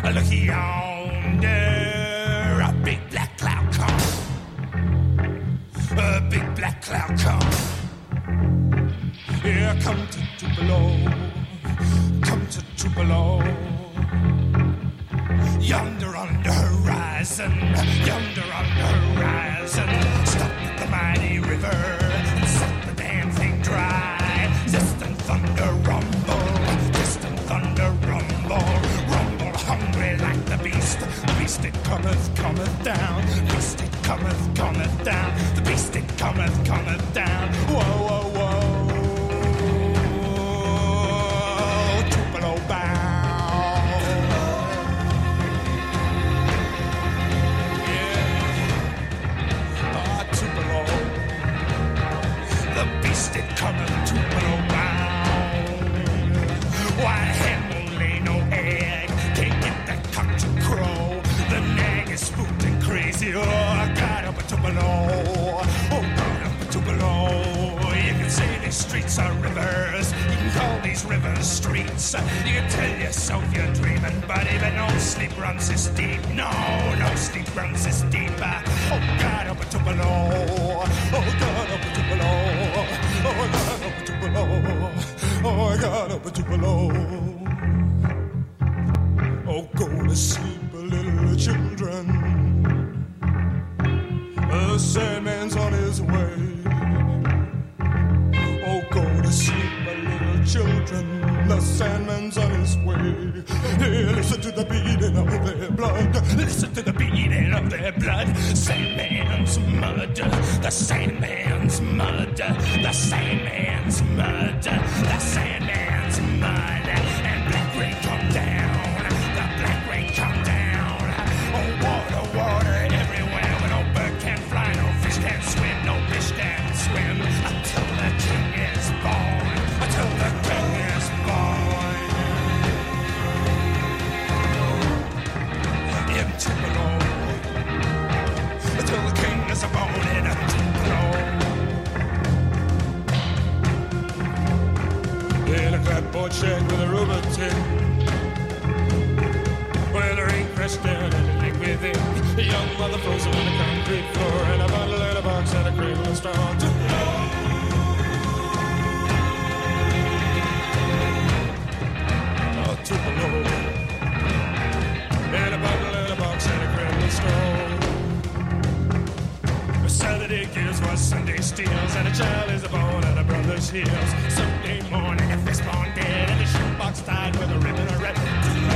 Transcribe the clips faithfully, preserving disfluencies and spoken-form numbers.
Look yonder, a big black cloud come. A big black cloud come. Here come to Tupelo, come to Tupelo. Yonder on the horizon, yonder on the horizon. Stop at the mighty river and set the damn thing dry. Distant thunder rumble, distant thunder rumble. Rumble hungry like the beast. The beast it cometh, cometh down. Beast it cometh, cometh down. The beast it cometh, cometh down. Whoa, whoa, whoa. Tupelo bound. It cometh to blow bound. Why hen won't lay no egg, can't get that cock to crow. The nag is spooked and crazy. Oh, I got up to below. Oh, got up to below. You can say these streets are rivers. You can call these rivers streets. You can tell yourself you're dreaming, buddy, but no sleep runs this deep. No, no sleep runs this deep. Oh, got up to below. Oh, got up to below. Oh, I got up to below. Oh, I got up to below. Oh, go to sleep, little children. The Sandman's on his way. Oh, go to sleep, little children. The Sandman's on his way. Hey, listen to the beating of their blood. Listen to the beating of their blood. Sandman's mud. The Sandman's mud. The Sandman's mud. The Sandman's mud. And black rain come down. The black rain come down. Oh, water, water everywhere. Where no bird can fly, no fish can swim, no fish can swim. Until the king is born. Until the king is born. In Tupelo. Until the king is born in a Tupelo. In a clapboard shed with a rubber tip, where the rain crashed down and it leaked within. A young mother frozen on the concrete floor, and a bottle and a box and a cradle of straw. Tupelo. Oh, Tupelo. And a bottle and a box and a cradle of straw. Saturday gives what Sunday steals, and a child is born at a brother's heels. Sunday morning, a fistborn dead, and a shoebox tied with a ribbon of red.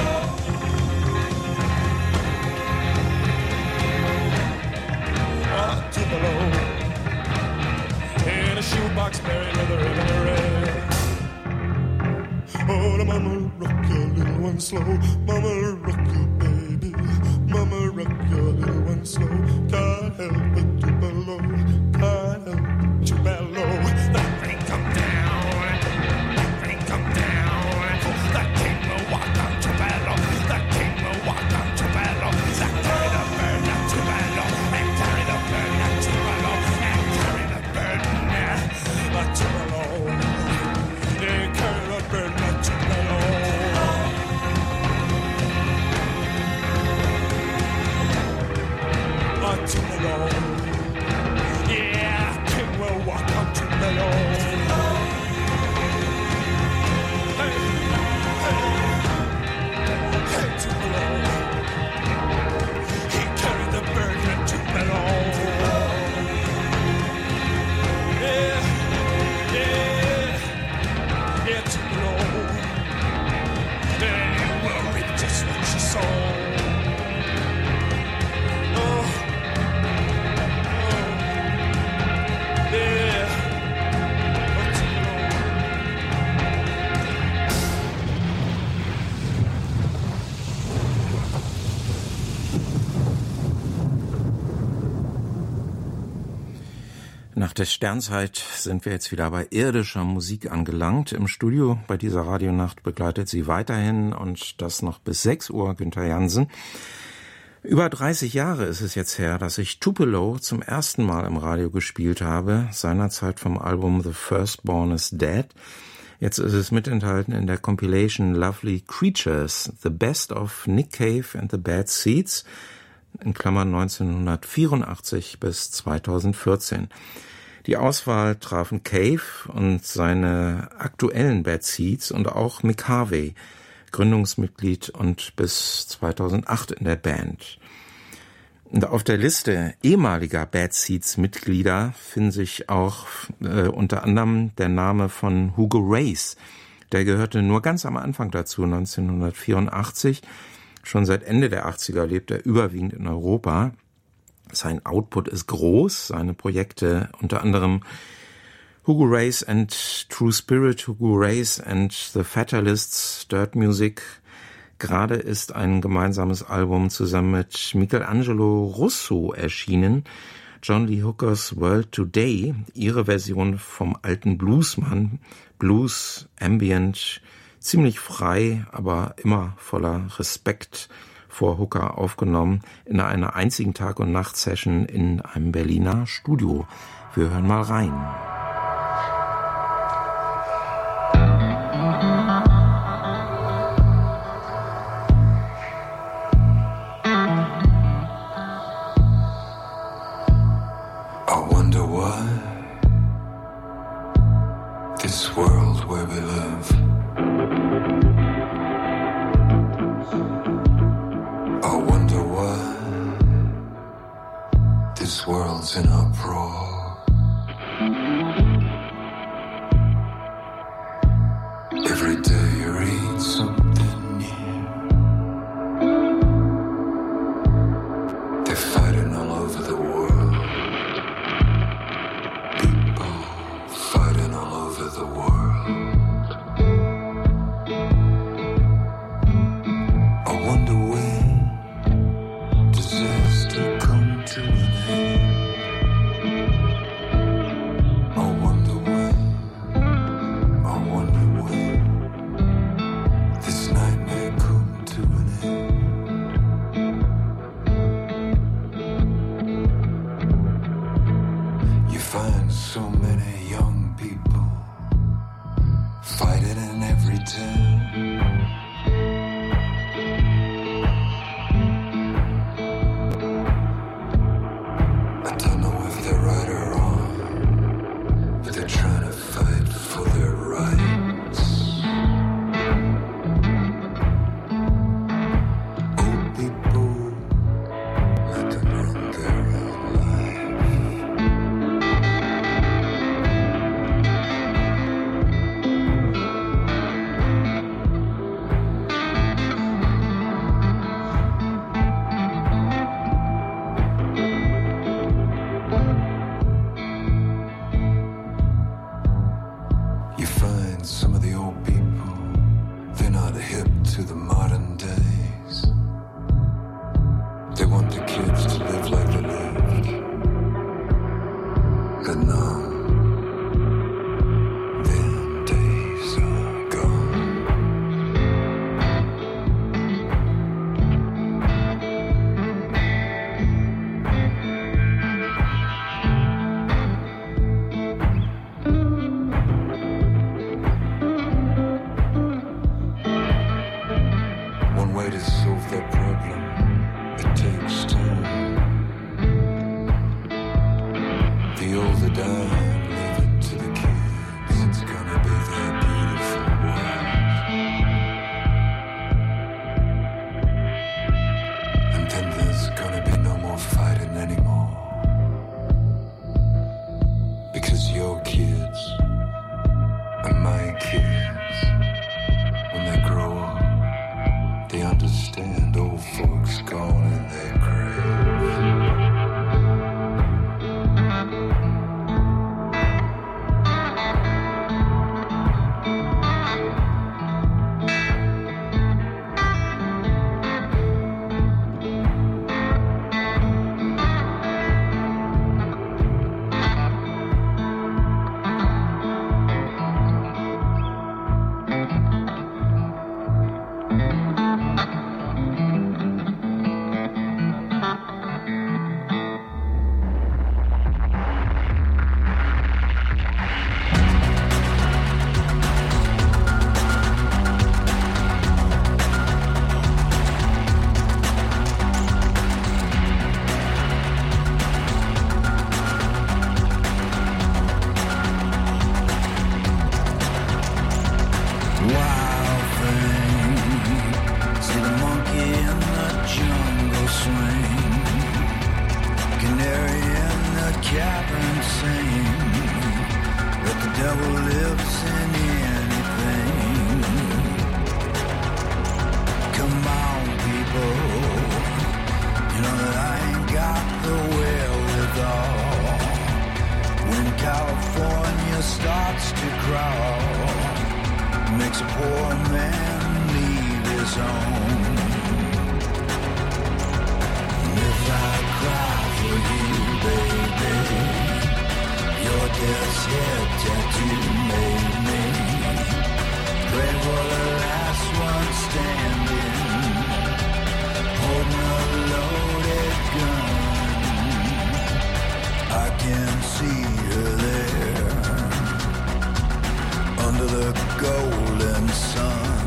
Ah, Tupelo. In a shoebox buried with a ribbon of red. Oh, the mama rock your little one slow. Mama rock your baby. Mama rock your little one slow. Can't help it to below. Can't help it to below. The rain come down. The rain come down. The king will walk on to below. The king will walk on to below. The carry the burden up to below. And carry the burden up to below. And carry the burden up to below. And carry the burden up to below. Tupelo. Yeah, king will walk on Tupelo. Hey, hey, hey, Tupelo. He carried the burden of Tupelo. Yeah, yeah, yeah, Tupelo. And you will reap just what you sow. Nach der Sternzeit sind wir jetzt wieder bei irdischer Musik angelangt. Im Studio bei dieser Radionacht begleitet sie weiterhin und das noch bis sechs Uhr Günther Jansen. Über dreißig Jahre ist es jetzt her, dass ich Tupelo zum ersten Mal im Radio gespielt habe, seinerzeit vom Album The Firstborn is Dead. Jetzt ist es mitenthalten in der Compilation Lovely Creatures, The Best of Nick Cave and the Bad Seeds, in Klammern neunzehnhundertvierundachtzig bis zweitausendvierzehn. Die Auswahl trafen Cave und seine aktuellen Bad Seeds und auch Mick Harvey, Gründungsmitglied und bis zweitausendacht in der Band. Und auf der Liste ehemaliger Bad Seeds-Mitglieder finden sich auch äh, unter anderem der Name von Hugo Race. Der gehörte nur ganz am Anfang dazu, neunzehnhundertvierundachtzig. Schon seit Ende der achtziger lebt er überwiegend in Europa. Sein Output ist groß, seine Projekte unter anderem Hugo Race and True Spirit, Hugo Race and the Fatalists, Dirt Music. Gerade ist ein gemeinsames Album zusammen mit Michelangelo Russo erschienen, John Lee Hookers World Today, ihre Version vom alten Bluesmann, Blues, Ambient, ziemlich frei, aber immer voller Respekt vor Hooker aufgenommen, in einer einzigen Tag- und Nacht-Session in einem Berliner Studio. Wir hören mal rein. This world where we live, I wonder why this world's in uproar. Every day you read something new. They're fighting all over the world. People fighting all over the world. I wonder when disaster come to an end. I wonder when, I wonder when this nightmare come to an end. You find so many young people fighting in every town. I don't know if they're right or wrong, but they're trying to fight for their rights. Old people let them run their own life. You find some of the old people, they're not hip to the modern days. They want the kids to live like they lived. But no, them days are gone. One way to solve that problem, it takes time. The older die, leave it to the kids. It's gonna be their beautiful world. And then there's gonna be no more fighting anymore. Because your kids and my kids, when they grow up, they understand old folks gone in their grave. See the monkey in the jungle swing, canary in the cavern sing, that the devil lives in anything. Come on, people, you know that I ain't got the wherewithal. When California starts to crawl, makes a poor man leave his home. And if I cry for you, baby, your death's head tattoo made me pray for the last one standing, holding a loaded gun. I can see her there under the golden sun.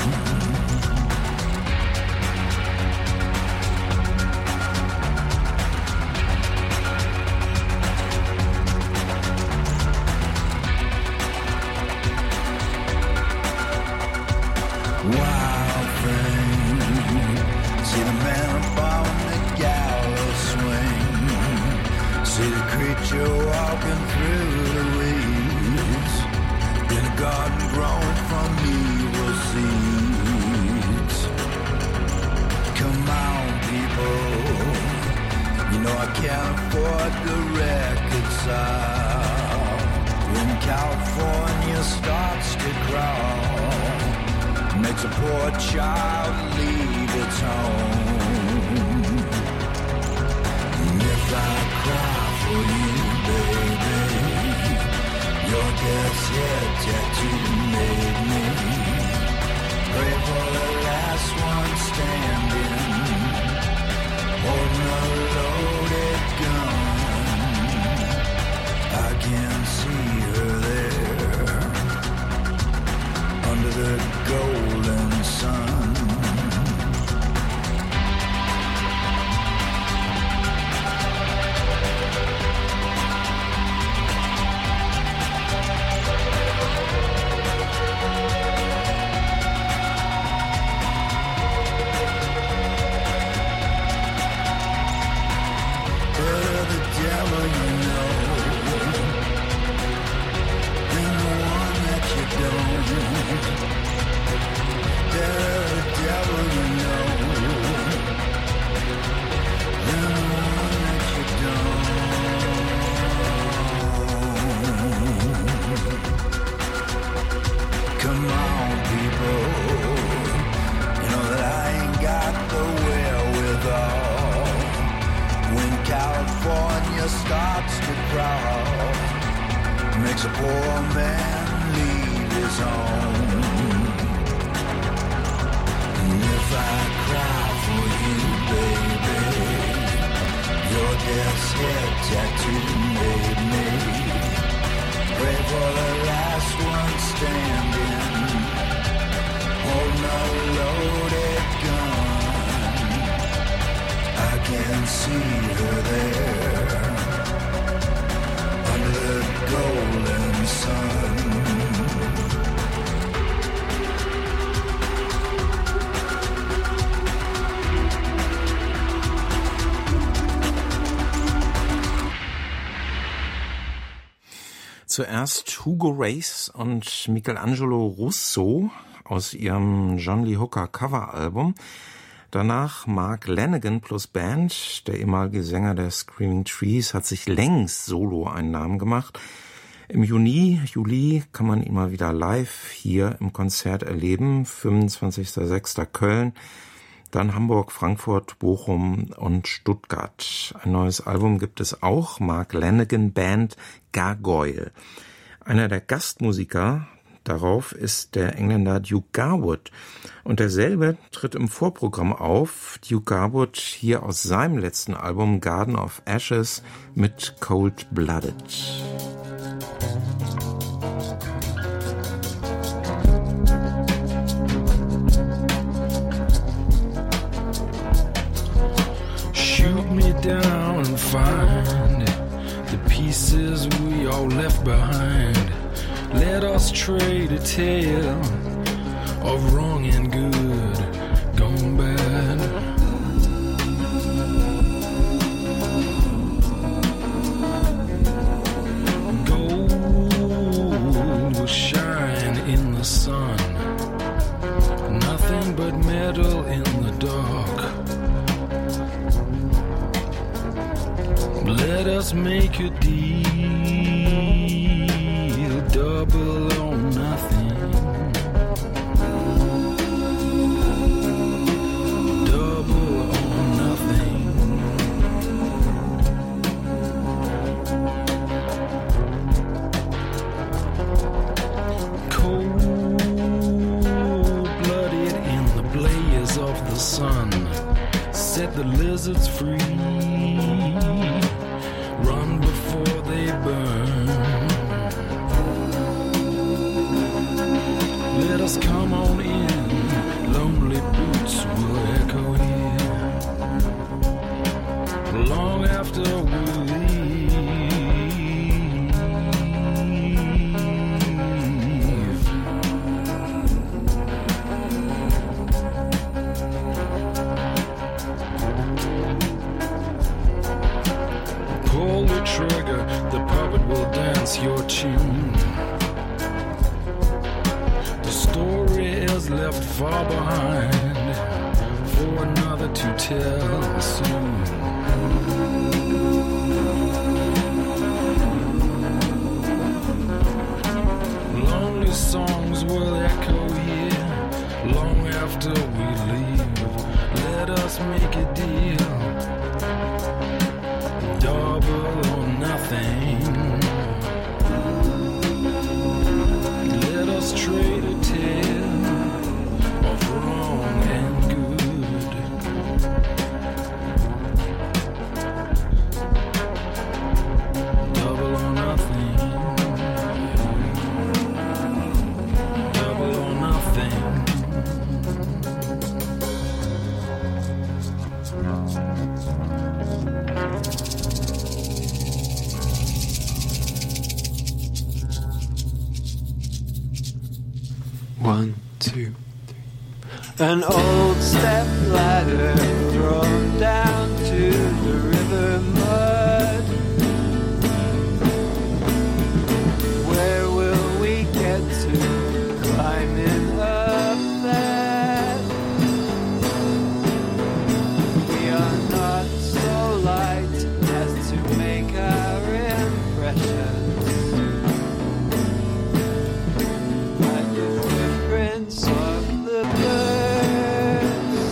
Wild thing, see the man upon the gallows swing, see the creature walking through the weeds, in a garden grown from evil seeds. Come on, people, you know I can't afford the record sale. When California starts to crawl, makes a poor child leave its home. And if I cry for you, baby, your death's head tattoo made me pray for the last one standing, holding a loaded gun. I can see her there under the golden sun. Better the devil you know than the one that you don't. Better the devil you know than the one that you don't. Come on, people, you know that I ain't got the wherewithal. When California starts to crawl, makes a poor man leave his home. And if I cry for you, baby, your death's head tattoo made me pray for the last one standing, holding a loaded gun. I can see her there under the golden sun. Zuerst Hugo Race und Michelangelo Russo aus ihrem John Lee Hooker Coveralbum. Danach Mark Lanegan plus Band, der ehemalige Sänger der Screaming Trees, hat sich längst solo einen Namen gemacht. Im Juni, Juli kann man ihn mal wieder live hier im Konzert erleben. fünfundzwanzigster sechster Köln, dann Hamburg, Frankfurt, Bochum und Stuttgart. Ein neues Album gibt es auch, Mark Lanegan Band Gargoyle. Einer der Gastmusiker darauf ist der Engländer Duke Garwood. Und derselbe tritt im Vorprogramm auf. Duke Garwood hier aus seinem letzten Album Garden of Ashes mit Cold Blooded. Shoot me down and find the pieces we all left behind. Let us trade a tale of wrong and good. Gone Let us make a deal, double or nothing. Double or nothing. Cold-blooded in the blaze of the sun, set the lizards free. Run before they burn. Let us come on in. Lonely boots will echo here long after we leave. Pull the trigger, the puppet will dance your tune. The story is left far behind for another to tell soon. Lonely songs will echo here long after we leave. Let us make a deal, double or nothing. Let us trade a tale of wrong and good. Double or nothing. Double or nothing. One, two, three. An old step ladder thrown down to the river mud. Where will we get to climbing up that? We are not so light as to make our impressions. Of the birds,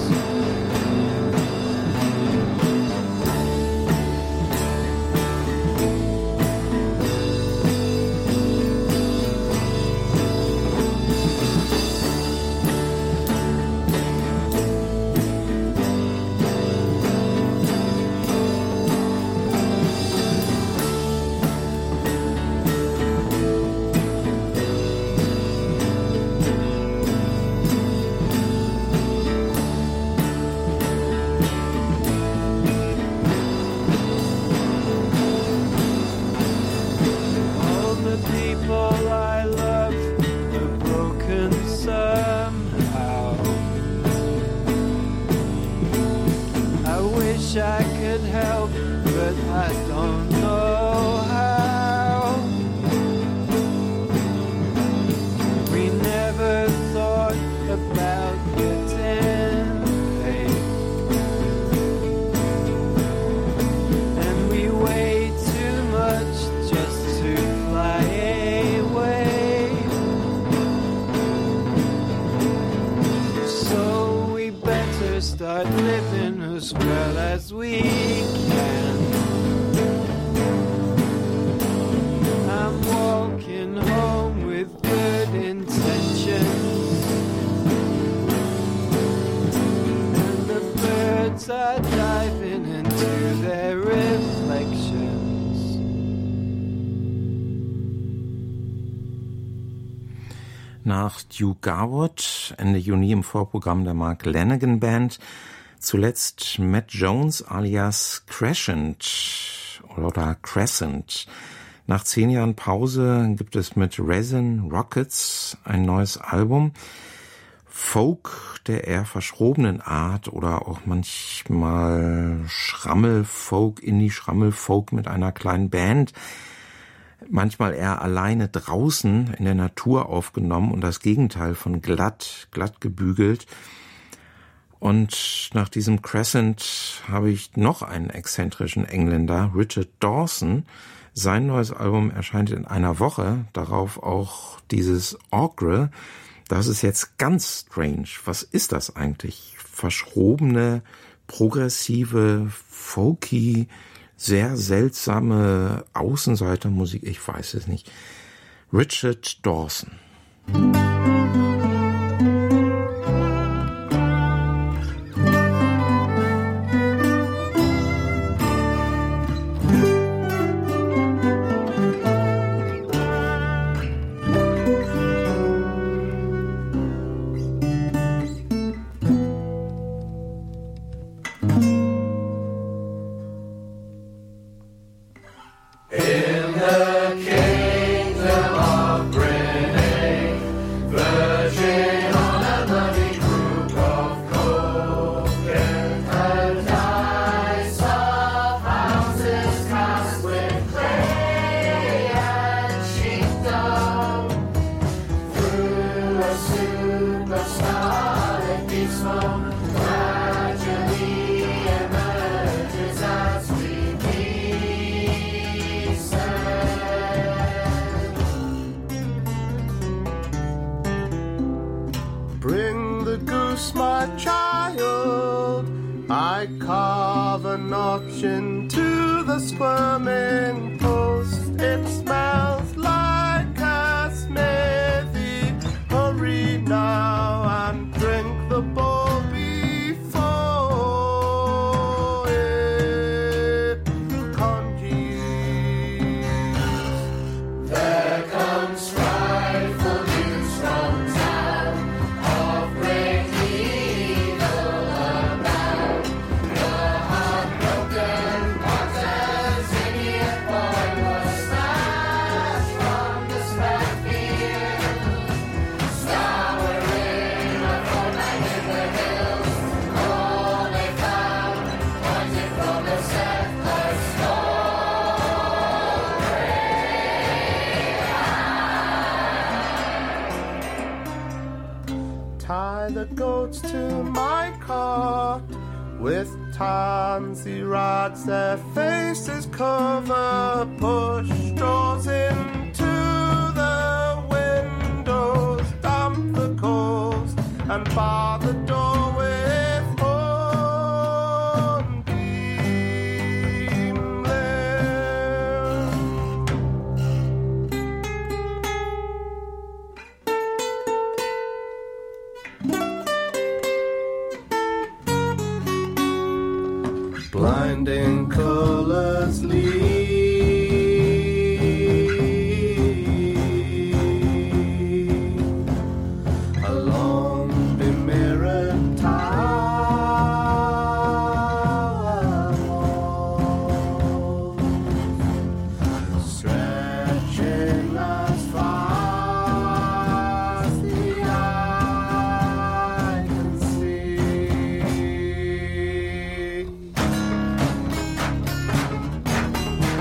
I could help, but I don't know how. We never thought about getting paid, and we weigh too much just to fly away. So we better start living as well as we can. I'm walking home with good intentions, and the birds are diving into their reflections. Nach Duke Garwood, Ende Juni im Vorprogramm der Mark Lanegan Band, zuletzt Matt Jones alias Crescent oder Crescent. Nach zehn Jahren Pause gibt es mit Resin Rockets ein neues Album. Folk der eher verschrobenen Art oder auch manchmal Schrammelfolk, Indie-Schrammelfolk mit einer kleinen Band. Manchmal eher alleine draußen in der Natur aufgenommen und das Gegenteil von glatt, glatt gebügelt. Und nach diesem Crescent habe ich noch einen exzentrischen Engländer, Richard Dawson. Sein neues Album erscheint in einer Woche, darauf auch dieses Ogre. Das ist jetzt ganz strange. Was ist das eigentlich? Verschrobene, progressive, folky, sehr seltsame Außenseitermusik, ich weiß es nicht. Richard Dawson. Bring the goose, my child. I carve a notch into the squirming post. It smells like a smithy. Hurry now and drink the bowl before it congeals. There comes frightful news from town of great evil about. The heartbroken Ponta's idiot boy was snatched from the battlefield. Scouring a fortnight in the hills, all they found pointed from the settler's story. Tie the goats to my cart with tansy rods, their faces cover. Push straws into the windows, damp the coals, and bar the door with hornbeam lamp. Blinding colors lead along bemirrored tower walls, stretching as far as the eye can see.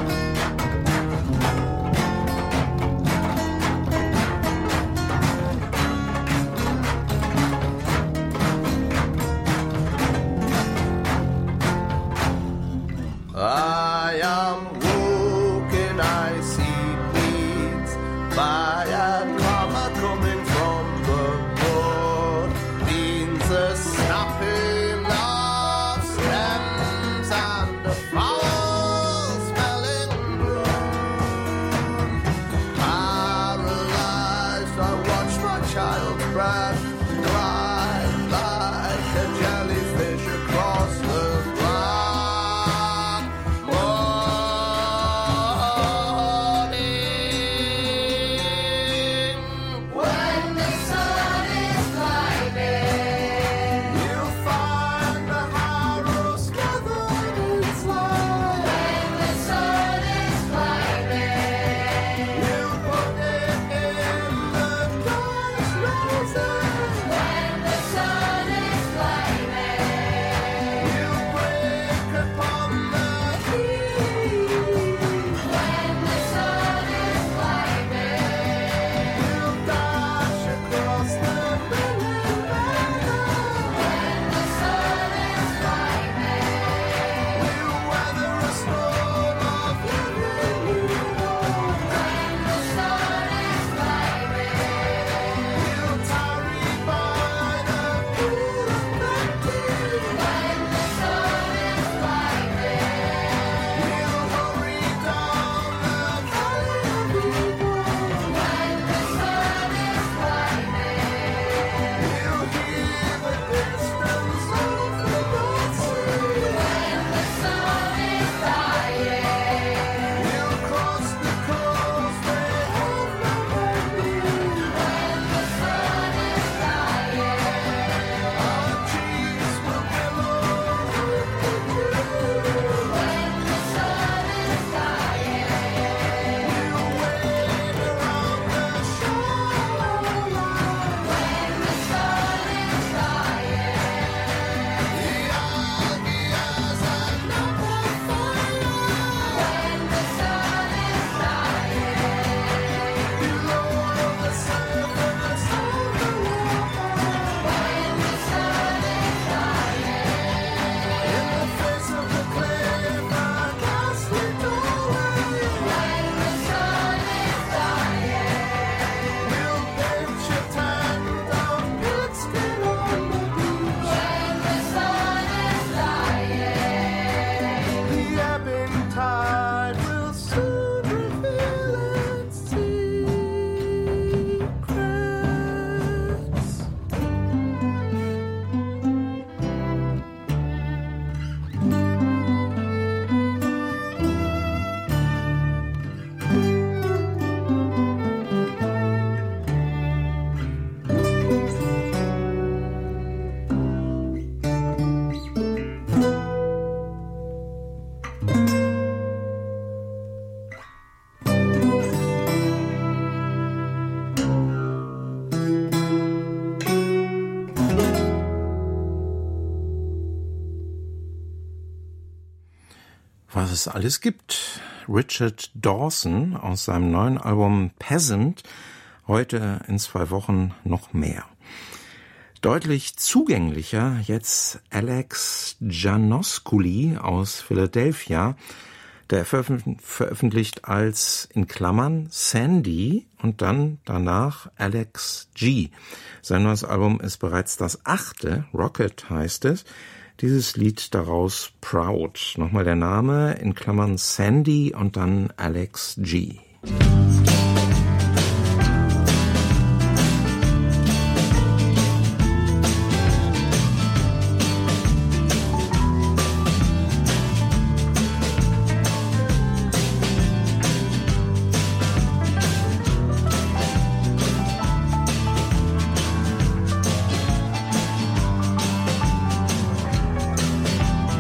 was es alles gibt. Richard Dawson aus seinem neuen Album Peasant, heute in zwei Wochen noch mehr. Deutlich zugänglicher jetzt Alex Janosculi aus Philadelphia, der veröffentlicht als in Klammern Sandy und dann danach Alex G. Sein neues Album ist bereits das achte, Rocket heißt es. Dieses Lied daraus Proud. Nochmal der Name in Klammern Sandy und dann Alex G.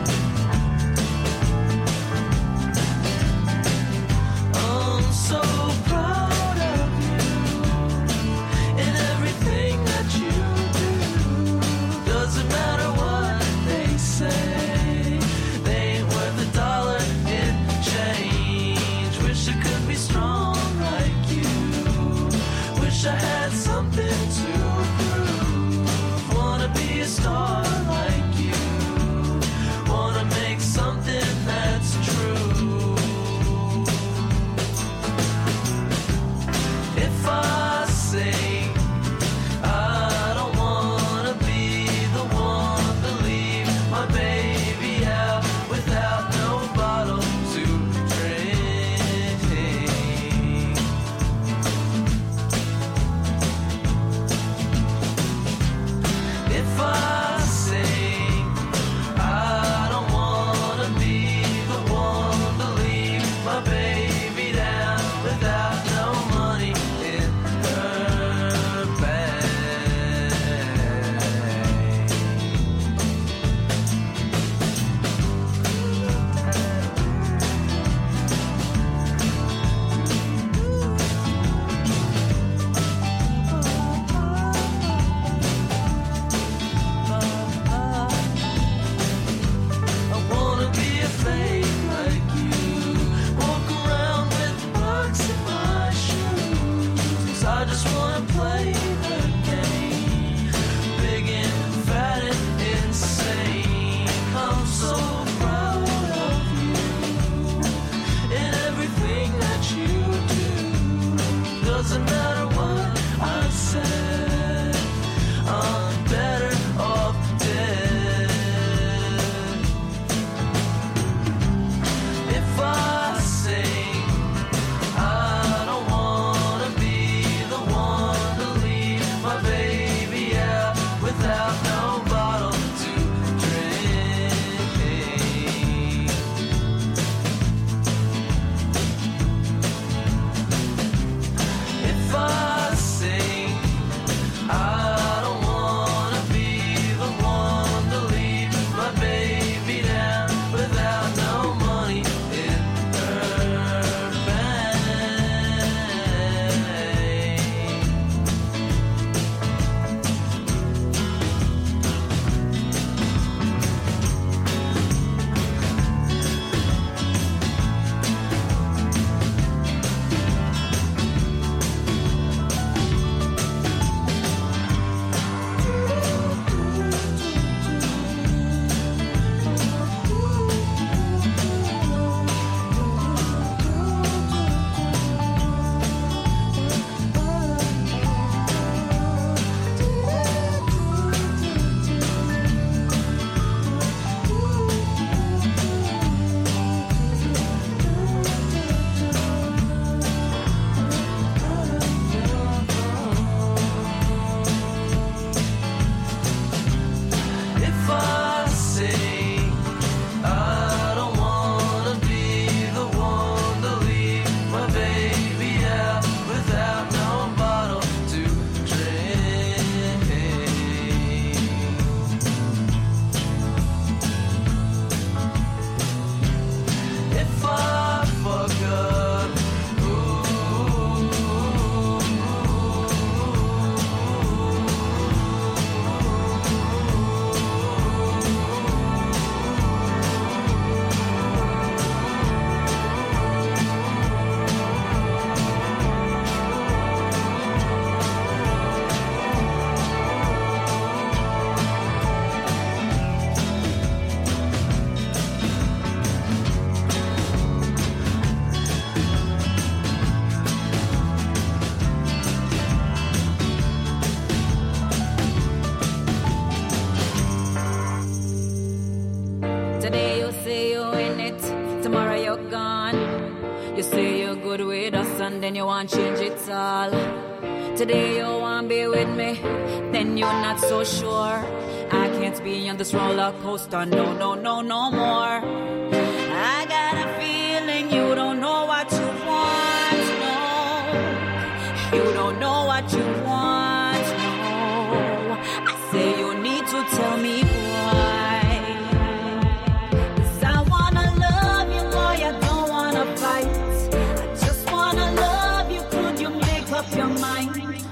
So Today you say you in it, tomorrow you're gone. You say you're good with us and then you want change it all. Today you want be with me, then you're not so sure. I can't be on this roller coaster, no, no, no, no more. I got a feeling you don't know what you want, no. You don't know what you want, no. I say you need to tell me why. 'Cause I wanna love you, boy, I don't wanna fight. I just wanna love you, could you make up your mind?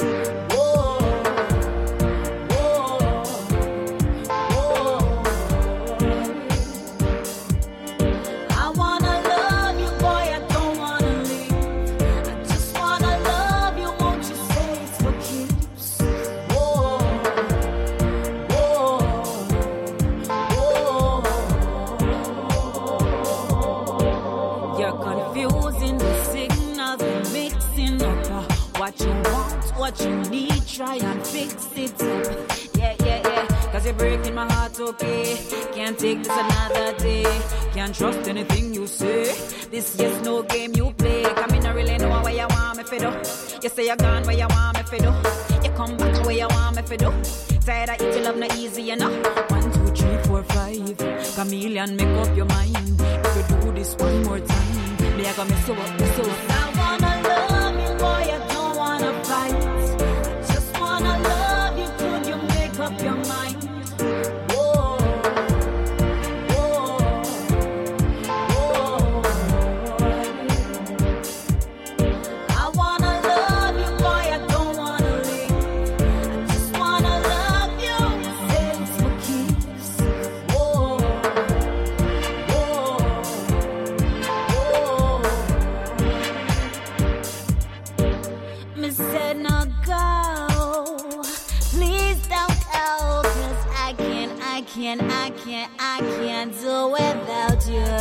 What you need, try and fix it up. Yeah, yeah, yeah. Cause you're breaking my heart, okay. Can't take this another day. Can't trust anything you say. This yes, no game you play. Come in, I really know where you want me for do. You say you're gone where you want me for do. You come back where you want me for do. Tired of it, your love not easy, you know. One, two, three, four, five. Chameleon, make up your mind. If you do this one more time, me I gonna mess you up, mess you up. I wanna love you, boy, I don't wanna fight. Up your mind. Whoa, whoa, whoa. I wanna love you, boy, I don't wanna leave. I just wanna love you, say it's for keeps. Whoa, whoa, whoa. Me said no go. Please don't. I can't, I can't, I can't do without you.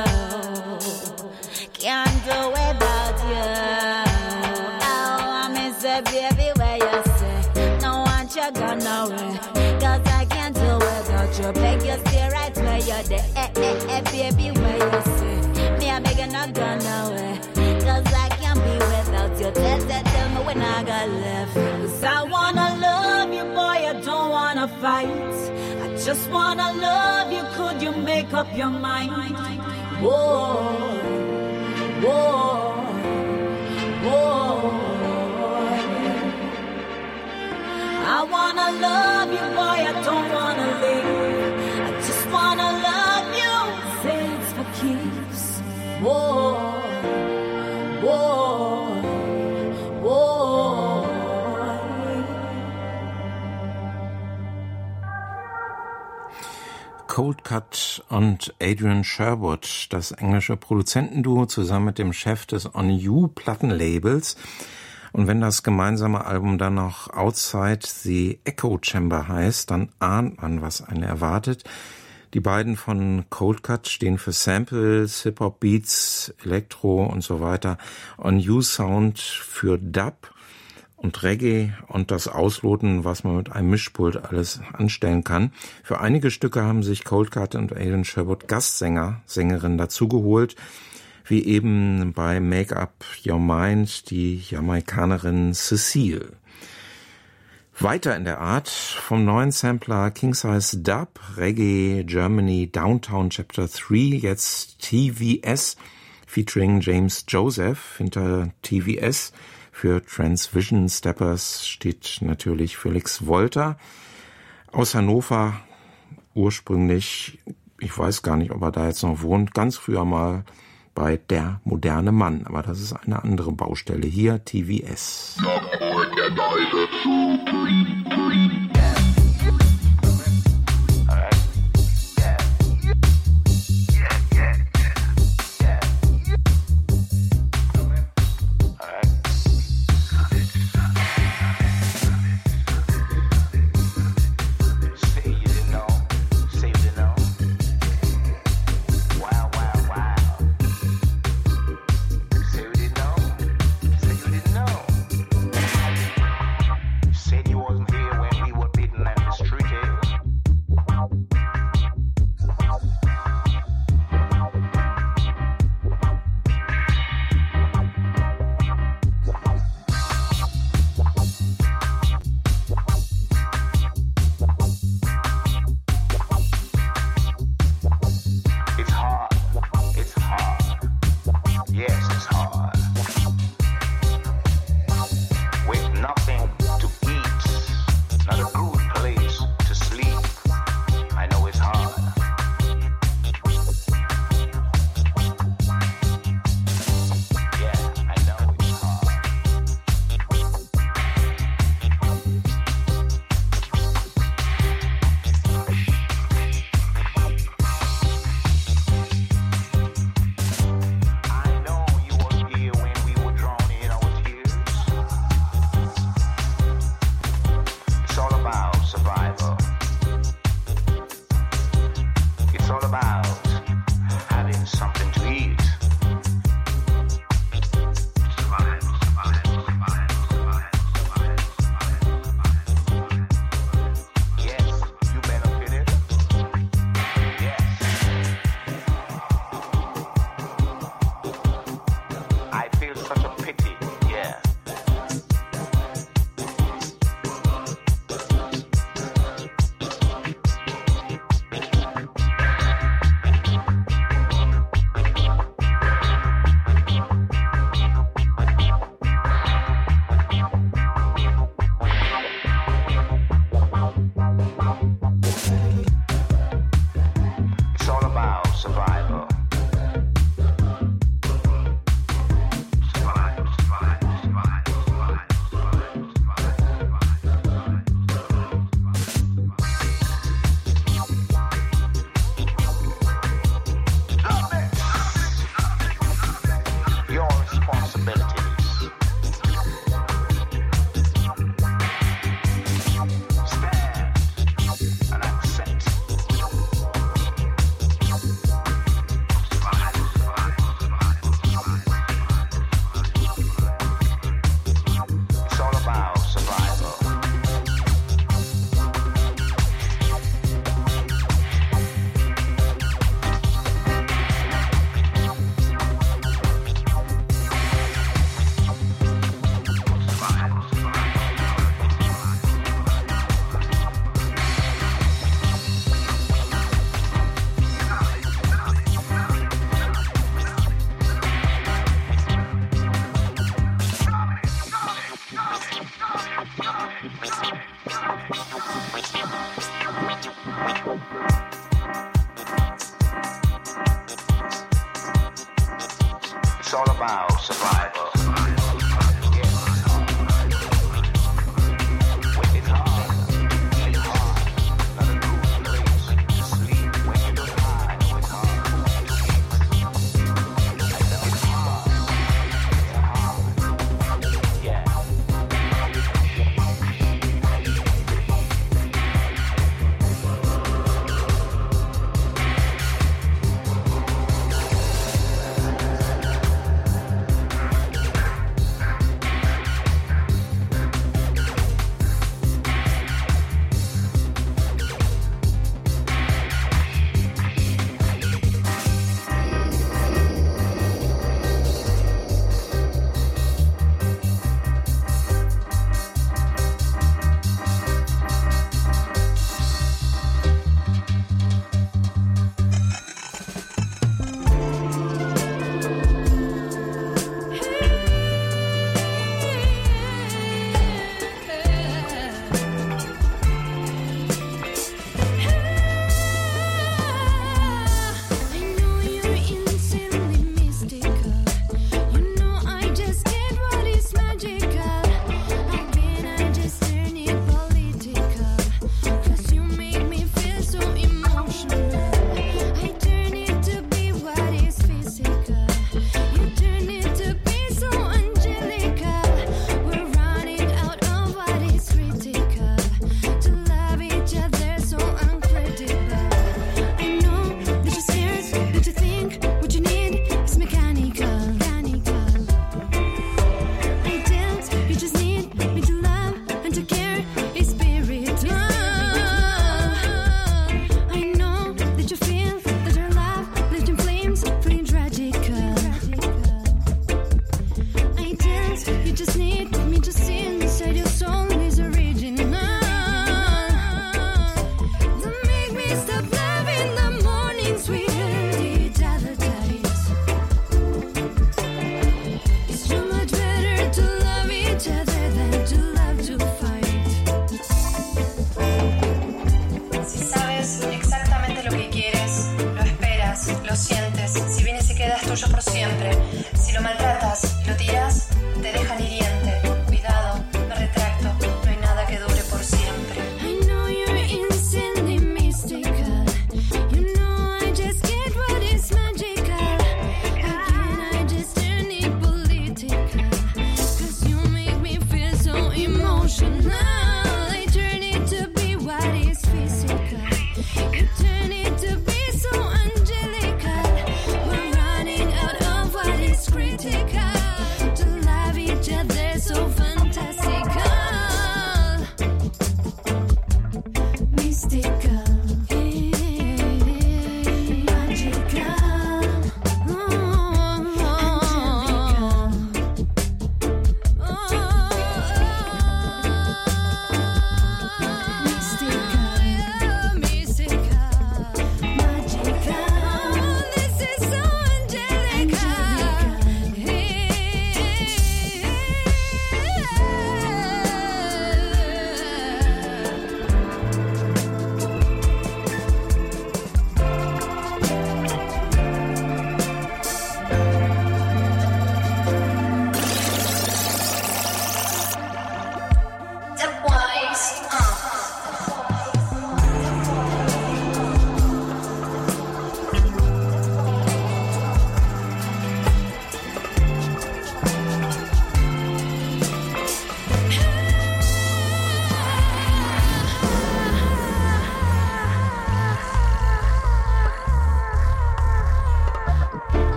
Can't do without you. Oh, I miss a baby where you say, no want you gone nowhere. Cause I can't do without you. Beg you stay right where you're there. Eh, eh, eh, baby where you say, me I beg you not gone nowhere. Cause I can't be without you. Tell, tell, tell me when I got left. Cause I wanna love you, boy, I don't wanna fight. Just wanna love you, could you make up your mind? Whoa, whoa, whoa. I wanna love you, boy, I don't wanna leave. I just wanna love you, say it's for keeps. Whoa, whoa, whoa. Coldcut und Adrian Sherwood, das englische Produzentenduo zusammen mit dem Chef des On You Plattenlabels. Und wenn das gemeinsame Album dann noch Outside the Echo Chamber heißt, dann ahnt man, was einen erwartet. Die beiden von Coldcut stehen für Samples, Hip-Hop Beats, Elektro und so weiter. On You Sound für Dub und Reggae und das Ausloten, was man mit einem Mischpult alles anstellen kann. Für einige Stücke haben sich Coldcut und Adrian Sherwood Gastsänger, Sängerinnen dazugeholt, wie eben bei Make Up Your Mind die Jamaikanerin Cecile. Weiter in der Art vom neuen Sampler King Size Dub, Reggae Germany Downtown Chapter drei, jetzt T V S featuring James Joseph. Hinter T V S für Transvision Steppers steht natürlich Felix Wolter aus Hannover, ursprünglich, ich weiß gar nicht, ob er da jetzt noch wohnt, ganz früher mal bei Der moderne Mann, aber das ist eine andere Baustelle. Hier T V S. Said you wasn't here. all about having something to eat. Survive, survive, survive, survive, survive, survive, survive. Yes, you benefited. Yes. I feel such a pity, yeah. It's all about survival. Survive, survive, survive, survive, survive, survive. Your responsibilities. Stand and accept. Survive, survive, survive, survive, survive. It's all about survival. It's all about survival. Yes. Working hard. Working hard. Not a good place to sleep when you don't mind. Work hard. It's hard. Yeah.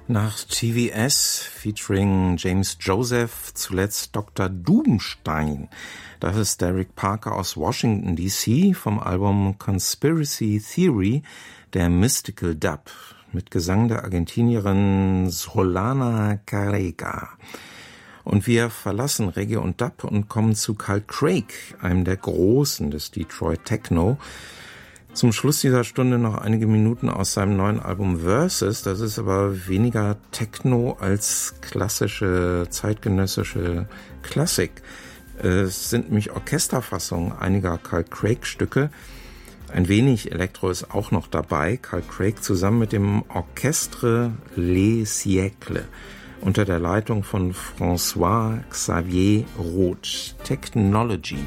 Nach T V S featuring James Joseph, zuletzt Doktor Dubenstein. Das ist Derek Parker aus Washington D C vom Album Conspiracy Theory, der Mystical Dub, mit Gesang der Argentinierin Solana Carrega. Und wir verlassen Reggae und Dub und kommen zu Carl Craig, einem der Großen des Detroit Techno. Zum Schluss dieser Stunde noch einige Minuten aus seinem neuen Album Versus. Das ist aber weniger Techno als klassische, zeitgenössische Klassik. Es sind nämlich Orchesterfassungen einiger Carl Craig-Stücke. Ein wenig Elektro ist auch noch dabei. Carl Craig zusammen mit dem Orchestre Les Siècles unter der Leitung von François Xavier Roth. Technology.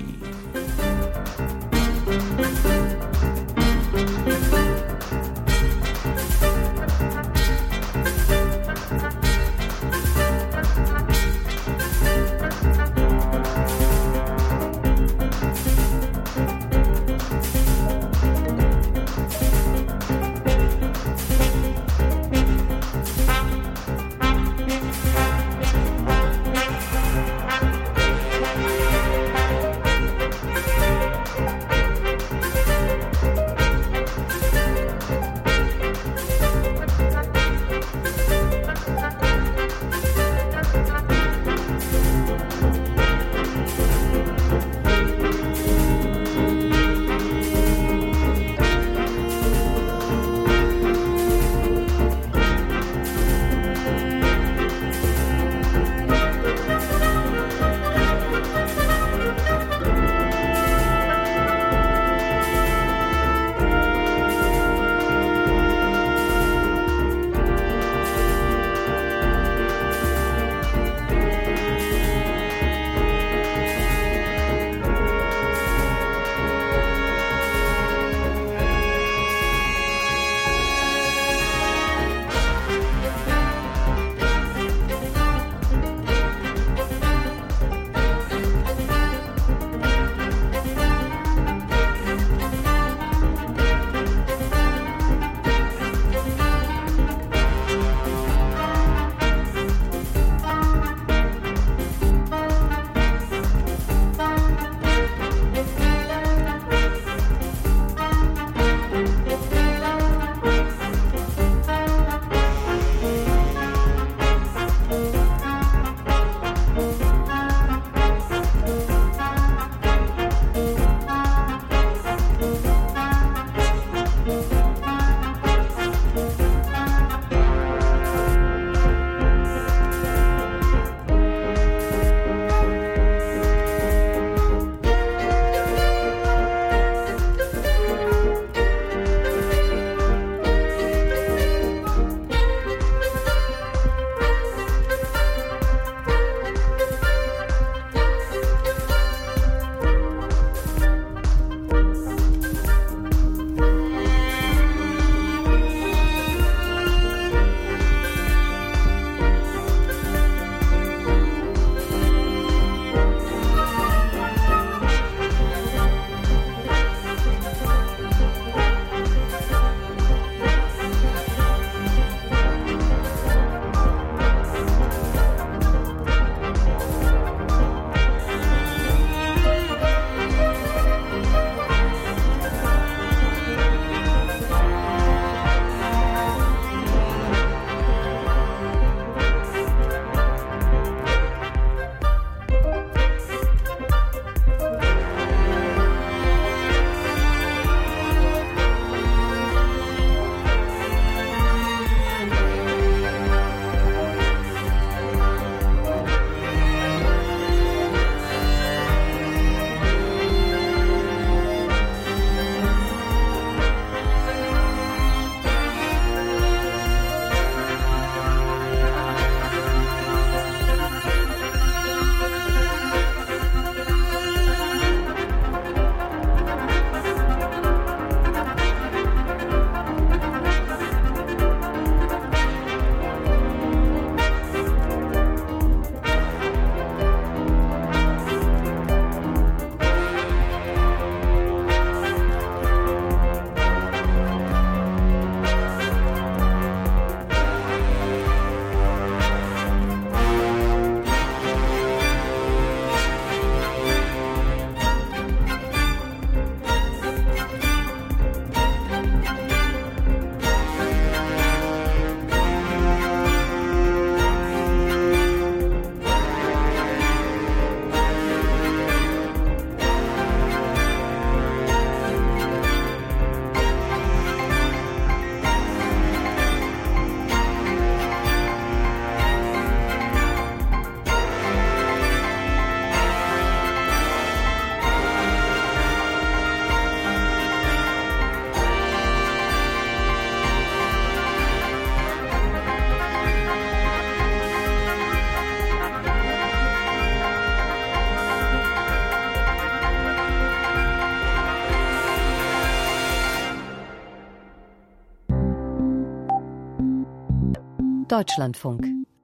Deutschlandfunk